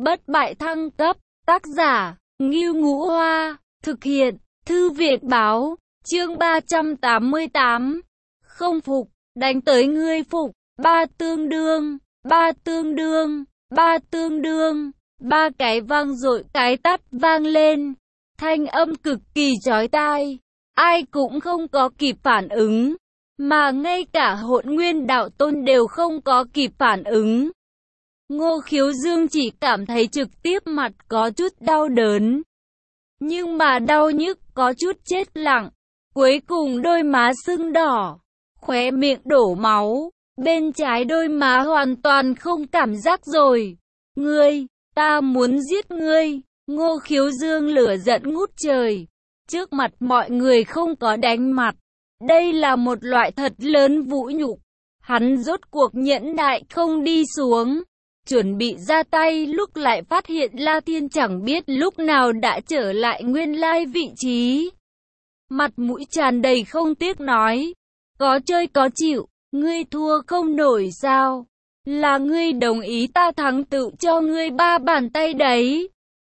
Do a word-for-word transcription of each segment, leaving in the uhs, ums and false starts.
Bất bại thăng cấp, tác giả, Ngưu Ngũ Hoa, thực hiện, Thư viện báo, chương ba trăm tám mươi tám. Không phục, đánh tới ngươi phục, ba tương đương, ba tương đương, ba tương đương, ba cái vang dội cái tắt vang lên. Thanh âm cực kỳ chói tai, ai cũng không có kịp phản ứng, mà ngay cả Hỗn Nguyên đạo tôn đều không có kịp phản ứng. Ngô Khiếu Dương chỉ cảm thấy trực tiếp mặt có chút đau đớn, nhưng mà đau nhức có chút chết lặng, cuối cùng đôi má sưng đỏ, khóe miệng đổ máu, bên trái đôi má hoàn toàn không cảm giác rồi. Ngươi, ta muốn giết ngươi. Ngô Khiếu Dương lửa giận ngút trời, trước mặt mọi người không có đánh mặt, đây là một loại thật lớn vũ nhục. Hắn rốt cuộc nhẫn nại không đi xuống, chuẩn bị ra tay lúc lại phát hiện La Thiên chẳng biết lúc nào đã trở lại nguyên lai vị trí. Mặt mũi tràn đầy không tiếc nói, có chơi có chịu, ngươi thua không nổi sao? Là ngươi đồng ý ta thắng tự cho ngươi ba bàn tay đấy.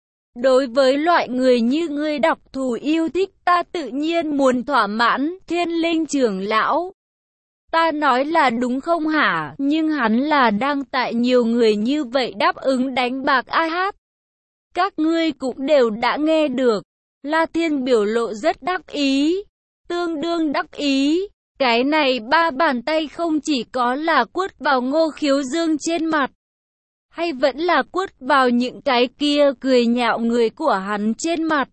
Đối với loại người như ngươi độc thủ yêu thích ta tự nhiên muốn thỏa mãn. Thiên Linh trưởng lão, ta nói là đúng không hả? Nhưng hắn là đang tại nhiều người như vậy đáp ứng đánh bạc a hát. Các ngươi cũng đều đã nghe được. La Thiên biểu lộ rất đắc ý, tương đương đắc ý. Cái này ba bàn tay không chỉ có là quất vào Ngô Khiếu Dương trên mặt, hay vẫn là quất vào những cái kia cười nhạo người của hắn trên mặt.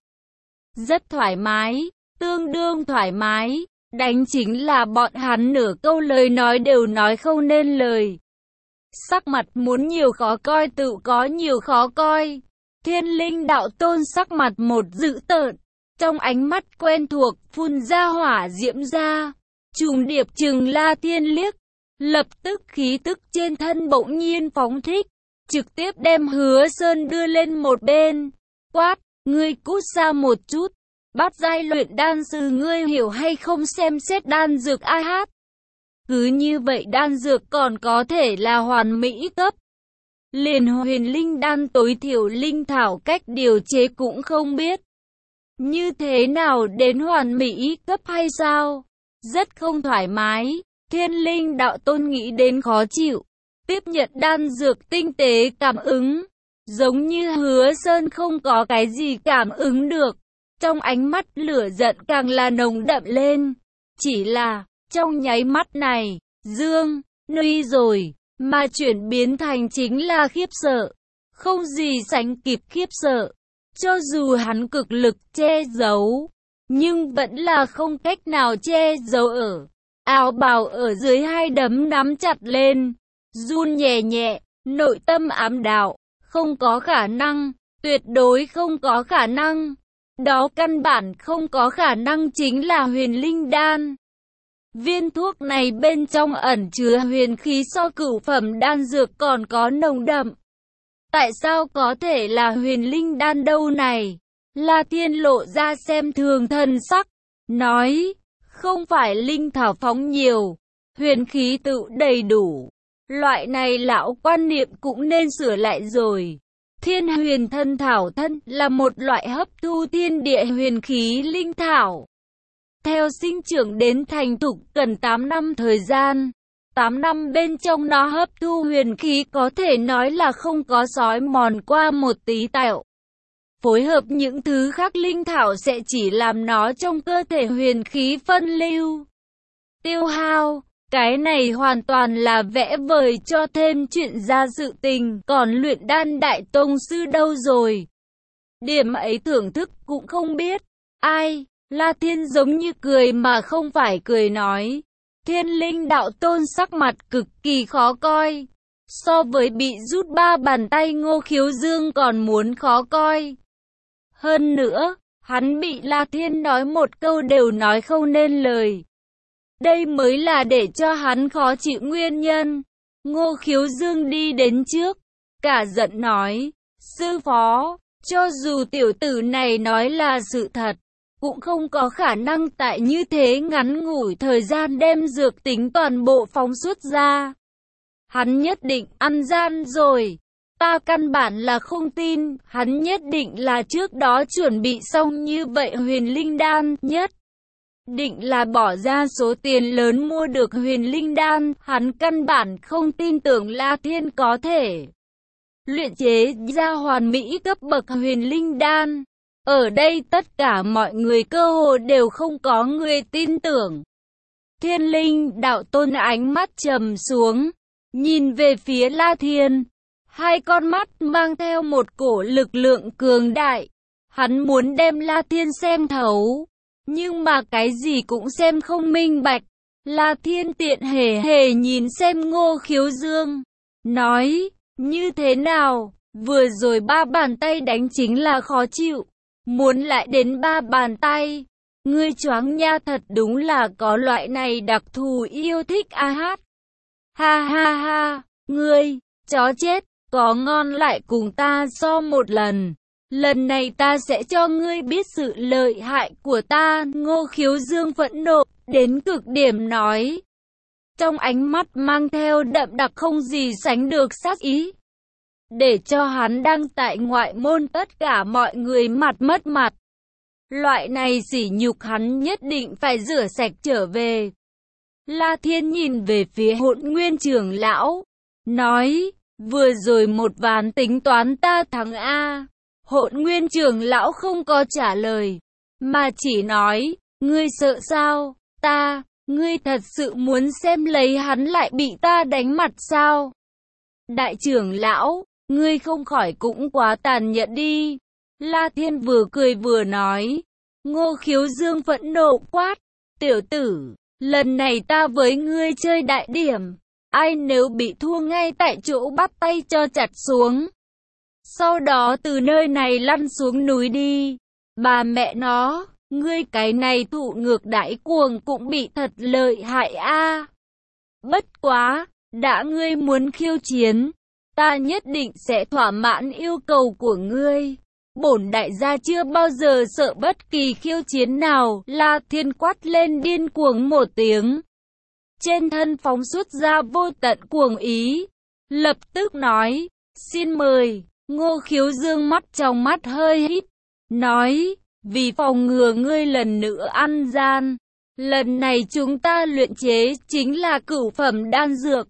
Rất thoải mái, tương đương thoải mái, đánh chính là bọn hắn nửa câu lời nói đều nói không nên lời. Sắc mặt muốn nhiều khó coi tự có nhiều khó coi. Thiên Linh đạo tôn sắc mặt một dữ tợn, trong ánh mắt quen thuộc phun ra hỏa diễm ra, trùng điệp trừng La Thiên liếc, lập tức khí tức trên thân bỗng nhiên phóng thích, trực tiếp đem Hứa Sơn đưa lên một bên, quát, ngươi cút xa một chút, bát giai luyện đan sư ngươi hiểu hay không xem xét đan dược a hát. Cứ như vậy đan dược còn có thể là hoàn mỹ cấp. Liền huyền linh đan tối thiểu linh thảo cách điều chế cũng không biết. Như thế nào đến hoàn mỹ cấp hay sao? Rất không thoải mái, Thiên Linh đạo tôn nghĩ đến khó chịu. Tiếp nhận đan dược tinh tế cảm ứng, giống như Hứa Sơn không có cái gì cảm ứng được. Trong ánh mắt lửa giận càng là nồng đậm lên. Chỉ là, trong nháy mắt này, Dương, Nuy rồi, mà chuyển biến thành chính là khiếp sợ. Không gì sánh kịp khiếp sợ. Cho dù hắn cực lực che giấu, nhưng vẫn là không cách nào che giấu ở. Áo bào ở dưới hai đấm nắm chặt lên, run nhẹ nhẹ, nội tâm ám đạo, không có khả năng, tuyệt đối không có khả năng. Đó căn bản không có khả năng chính là huyền linh đan. Viên thuốc này bên trong ẩn chứa huyền khí so cửu phẩm đan dược còn có nồng đậm. Tại sao có thể là huyền linh đan đâu này? La Thiên lộ ra xem thường thần sắc, nói, không phải linh thảo phóng nhiều, huyền khí tự đầy đủ. Loại này lão quan niệm cũng nên sửa lại rồi. Thiên huyền thân thảo thân là một loại hấp thu thiên địa huyền khí linh thảo. Theo sinh trưởng đến thành thục cần tám năm thời gian. tám năm bên trong nó hấp thu huyền khí có thể nói là không có xói mòn qua một tí tẹo. Phối hợp những thứ khác linh thảo sẽ chỉ làm nó trong cơ thể huyền khí phân lưu, tiêu hao. Cái này hoàn toàn là vẽ vời cho thêm chuyện ra sự tình, còn luyện đan đại tông sư đâu rồi? Điểm ấy thưởng thức cũng không biết. Ai? La Thiên giống như cười mà không phải cười nói. Thiên Linh đạo tôn sắc mặt cực kỳ khó coi. So với bị rút ba bàn tay Ngô Khiếu Dương còn muốn khó coi. Hơn nữa, hắn bị La Thiên nói một câu đều nói không nên lời. Đây mới là để cho hắn khó chịu nguyên nhân. Ngô Khiếu Dương đi đến trước, cả giận nói, sư phó, cho dù tiểu tử này nói là sự thật, cũng không có khả năng tại như thế ngắn ngủi thời gian đem dược tính toàn bộ phóng xuất ra. Hắn nhất định ăn gian rồi. Ta căn bản là không tin, hắn nhất định là trước đó chuẩn bị xong như vậy huyền linh đan, nhất định là bỏ ra số tiền lớn mua được huyền linh đan, hắn căn bản không tin tưởng La Thiên có thể luyện chế ra hoàn mỹ cấp bậc huyền linh đan. Ở đây tất cả mọi người cơ hồ đều không có người tin tưởng. Thiên Linh đạo tôn ánh mắt trầm xuống, nhìn về phía La Thiên, hai con mắt mang theo một cổ lực lượng cường đại. Hắn muốn đem La Thiên xem thấu, nhưng mà cái gì cũng xem không minh bạch. La Thiên tiện hề hề nhìn xem Ngô Khiếu Dương, nói, như thế nào, vừa rồi ba bàn tay đánh chính là khó chịu, muốn lại đến ba bàn tay. Ngươi choáng nha, thật đúng là có loại này đặc thù yêu thích a hát. Ha ha ha, ngươi, chó chết, có ngon lại cùng ta so một lần. Lần này ta sẽ cho ngươi biết sự lợi hại của ta. Ngô Khiếu Dương phẫn nộ đến cực điểm nói, trong ánh mắt mang theo đậm đặc không gì sánh được sát ý, để cho hắn đang tại ngoại môn tất cả mọi người mặt mất mặt. Loại này sỉ nhục hắn nhất định phải rửa sạch trở về. La Thiên nhìn về phía Hỗn Nguyên trưởng lão, nói, vừa rồi một ván tính toán ta thắng a. Hỗn Nguyên trưởng lão không có trả lời, mà chỉ nói, ngươi sợ sao, ta, ngươi thật sự muốn xem lấy hắn lại bị ta đánh mặt sao? Đại trưởng lão, ngươi không khỏi cũng quá tàn nhẫn đi. La Thiên vừa cười vừa nói. Ngô Khiếu Dương phẫn nộ quát, tiểu tử, lần này ta với ngươi chơi đại điểm, ai nếu bị thua ngay tại chỗ bắt tay cho chặt xuống. Sau đó từ nơi này lăn xuống núi đi. Bà mẹ nó, ngươi cái này thụ ngược đãi cuồng cũng bị thật lợi hại a. Bất quá, đã ngươi muốn khiêu chiến, ta nhất định sẽ thỏa mãn yêu cầu của ngươi. Bổn đại gia chưa bao giờ sợ bất kỳ khiêu chiến nào. La Thiên quát lên điên cuồng một tiếng, trên thân phóng xuất ra vô tận cuồng ý, lập tức nói, xin mời. Ngô Khiếu Dương mắt trong mắt hơi hít, nói, vì phòng ngừa ngươi lần nữa ăn gian, lần này chúng ta luyện chế chính là cửu phẩm đan dược,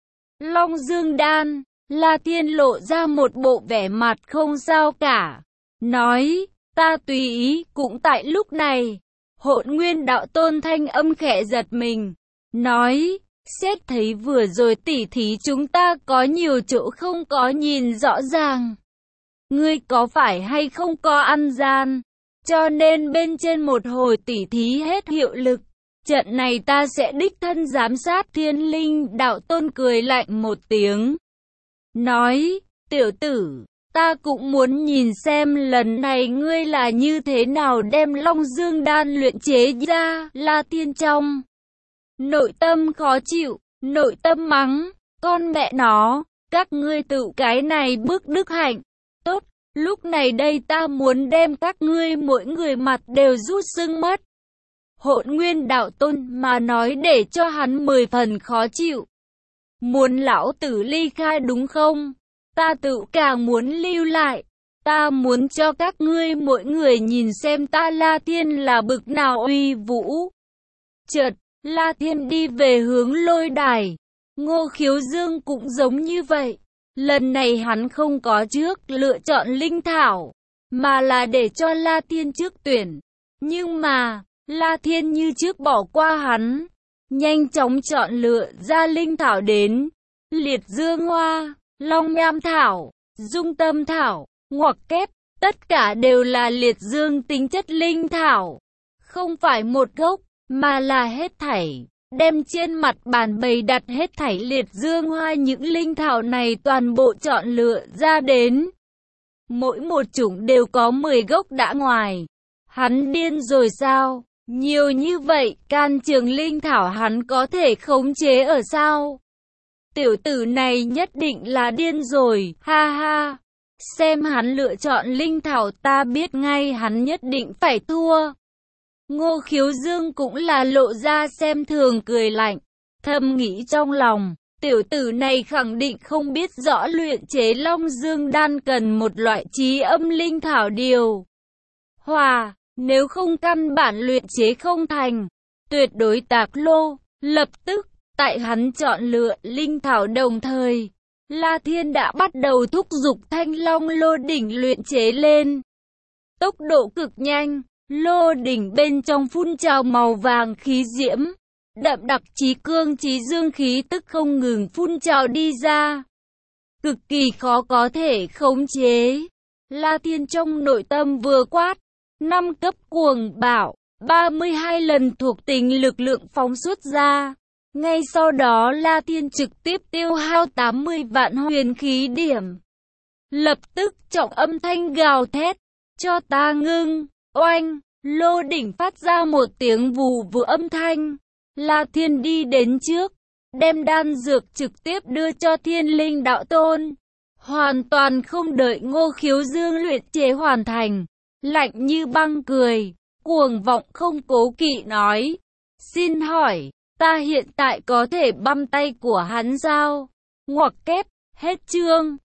Long Dương đan. La Thiên lộ ra một bộ vẻ mặt không sao cả, nói, ta tùy ý. Cũng tại lúc này, Hỗn Nguyên đạo tôn thanh âm khẽ giật mình, nói, xét thấy vừa rồi tỉ thí chúng ta có nhiều chỗ không có nhìn rõ ràng. Ngươi có phải hay không có ăn gian, cho nên bên trên một hồi tỉ thí hết hiệu lực. Trận này ta sẽ đích thân giám sát. Thiên Linh đạo tôn cười lạnh một tiếng, nói, tiểu tử, ta cũng muốn nhìn xem lần này ngươi là như thế nào đem Long Dương đan luyện chế ra. La Thiên trong nội tâm khó chịu, nội tâm mắng, con mẹ nó, các ngươi tự cái này bức đức hạnh. Tốt, lúc này đây ta muốn đem các ngươi mỗi người mặt đều rút sưng mất. Hỗn Nguyên đạo tôn mà nói để cho hắn mười phần khó chịu. Muốn lão tử ly khai đúng không? Ta tự càng muốn lưu lại. Ta muốn cho các ngươi mỗi người nhìn xem ta La Thiên là bực nào uy vũ. Chợt, La Thiên đi về hướng lôi đài. Ngô Khiếu Dương cũng giống như vậy. Lần này hắn không có trước lựa chọn linh thảo, mà là để cho La Thiên trước tuyển. Nhưng mà, La Thiên như trước bỏ qua hắn, nhanh chóng chọn lựa ra linh thảo đến. Liệt dương hoa, long nham thảo, dung tâm thảo, ngoặc kép, tất cả đều là liệt dương tính chất linh thảo. Không phải một gốc, mà là hết thảy. Đem trên mặt bàn bày đặt hết thảy liệt dương hoa, những linh thảo này toàn bộ chọn lựa ra đến. Mỗi một chủng đều có mười gốc đã ngoài. Hắn điên rồi sao? Nhiều như vậy, can trường linh thảo hắn có thể khống chế ở sao? Tiểu tử này nhất định là điên rồi, ha ha. Xem hắn lựa chọn linh thảo ta biết ngay hắn nhất định phải thua. Ngô Khiếu Dương cũng là lộ ra xem thường cười lạnh, thầm nghĩ trong lòng, tiểu tử này khẳng định không biết rõ luyện chế Long Dương đan cần một loại trí âm linh thảo điều hòa, nếu không căn bản luyện chế không thành, tuyệt đối tạc lô. Lập tức, tại hắn chọn lựa linh thảo đồng thời, La Thiên đã bắt đầu thúc giục Thanh Long lô đỉnh luyện chế lên. Tốc độ cực nhanh, lô đỉnh bên trong phun trào màu vàng khí diễm, đậm đặc chí cương chí dương khí tức không ngừng phun trào đi ra. Cực kỳ khó có thể khống chế. La Thiên trong nội tâm vừa quát, năm cấp cuồng bạo, ba mươi hai lần thuộc tính lực lượng phóng xuất ra. Ngay sau đó La Thiên trực tiếp tiêu hao tám mươi vạn huyền khí điểm. Lập tức trọng âm thanh gào thét, cho ta ngưng, oanh, lô đỉnh phát ra một tiếng vù vù âm thanh. La Thiên đi đến trước, đem đan dược trực tiếp đưa cho Thiên Linh đạo tôn. Hoàn toàn không đợi Ngô Khiếu Dương luyện chế hoàn thành, lạnh như băng cười, cuồng vọng không cố kỵ nói, xin hỏi, ta hiện tại có thể băm tay của hắn sao? Ngoặc kép, hết chương.